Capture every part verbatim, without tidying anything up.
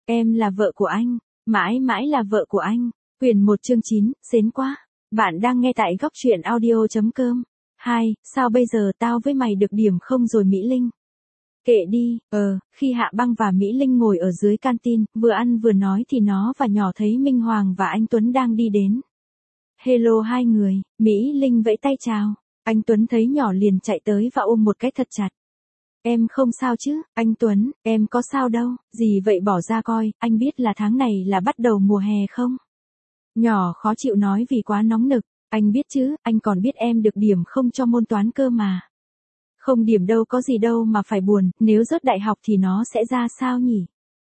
Em là vợ của anh, mãi mãi là vợ của anh. Quyển một chương chín, xến quá. Bạn đang nghe tại góc truyện audio chấm com. Hai, sao bây giờ tao với mày được điểm không rồi Mỹ Linh? Kệ đi, ờ, khi Hạ Băng và Mỹ Linh ngồi ở dưới canteen, vừa ăn vừa nói thì nó và nhỏ thấy Minh Hoàng và anh Tuấn đang đi đến. Hello hai người, Mỹ Linh vẫy tay chào. Anh Tuấn thấy nhỏ liền chạy tới và ôm một cái thật chặt. Em không sao chứ, anh Tuấn, em có sao đâu, gì vậy bỏ ra coi, anh biết là tháng này là bắt đầu mùa hè không? Nhỏ khó chịu nói vì quá nóng nực, anh biết chứ, anh còn biết em được điểm không cho môn toán cơ mà. Không điểm đâu có gì đâu mà phải buồn, nếu rớt đại học thì nó sẽ ra sao nhỉ?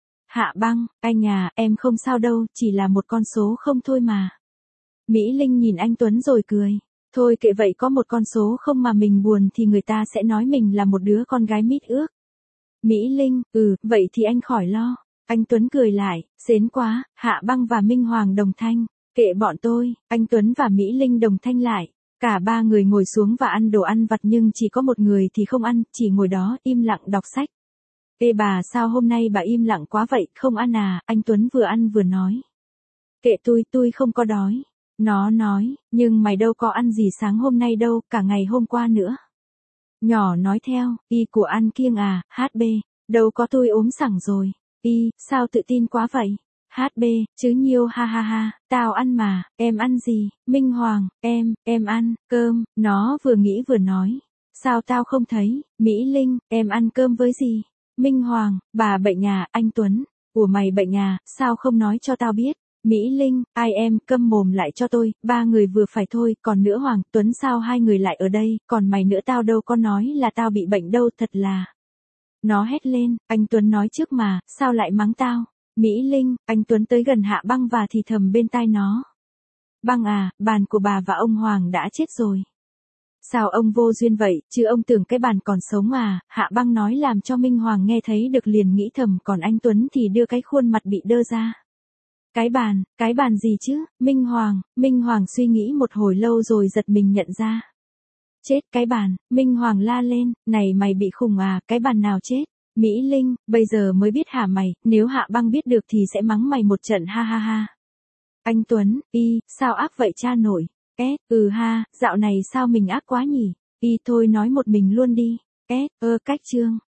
Hạ Băng, anh à, em không sao đâu, chỉ là một con số không thôi mà. Mỹ Linh nhìn anh Tuấn rồi cười. Thôi kệ vậy có một con số không mà mình buồn thì người ta sẽ nói mình là một đứa con gái mít ước. Mỹ Linh, ừ, vậy thì anh khỏi lo. Anh Tuấn cười lại, xến quá, Hạ Băng và Minh Hoàng đồng thanh. Kệ bọn tôi, anh Tuấn và Mỹ Linh đồng thanh lại. Cả ba người ngồi xuống và ăn đồ ăn vặt nhưng chỉ có một người thì không ăn, chỉ ngồi đó im lặng đọc sách. Ê bà sao hôm nay bà im lặng quá vậy, không ăn à, anh Tuấn vừa ăn vừa nói. Kệ tôi, tôi không có đói. Nó nói, nhưng mày đâu có ăn gì sáng hôm nay đâu, cả ngày hôm qua nữa. Nhỏ nói theo, y của ăn kiêng à, hát bê, đâu có tôi ốm sẵn rồi. Y, sao tự tin quá vậy? hát bê, chứ nhiêu ha ha ha, tao ăn mà, em ăn gì? Minh Hoàng, em, em ăn, cơm, nó vừa nghĩ vừa nói. Sao tao không thấy? Mỹ Linh, em ăn cơm với gì? Minh Hoàng, bà bệnh à, anh Tuấn. Ủa mày bệnh à, sao không nói cho tao biết? Mỹ Linh, ai em, câm mồm lại cho tôi, ba người vừa phải thôi, còn nữa Hoàng, Tuấn sao hai người lại ở đây, còn mày nữa tao đâu có nói là tao bị bệnh đâu, thật là. Nó hét lên, anh Tuấn nói trước mà, sao lại mắng tao? Mỹ Linh, anh Tuấn tới gần Hạ Băng và thì thầm bên tai nó. Băng à, bàn của bà và ông Hoàng đã chết rồi. Sao ông vô duyên vậy, chứ ông tưởng cái bàn còn sống à, Hạ Băng nói làm cho Minh Hoàng nghe thấy được liền nghĩ thầm, còn anh Tuấn thì đưa cái khuôn mặt bị đơ ra. Cái bàn, cái bàn gì chứ, Minh Hoàng, Minh Hoàng suy nghĩ một hồi lâu rồi giật mình nhận ra. Chết, cái bàn, Minh Hoàng la lên, này mày bị khùng à, cái bàn nào chết? Mỹ Linh, bây giờ mới biết hả mày, nếu Hạ Băng biết được thì sẽ mắng mày một trận ha ha ha. Anh Tuấn, y, sao ác vậy cha nổi? S, ừ ha, dạo này sao mình ác quá nhỉ? Y thôi nói một mình luôn đi. S, ơ cách chương.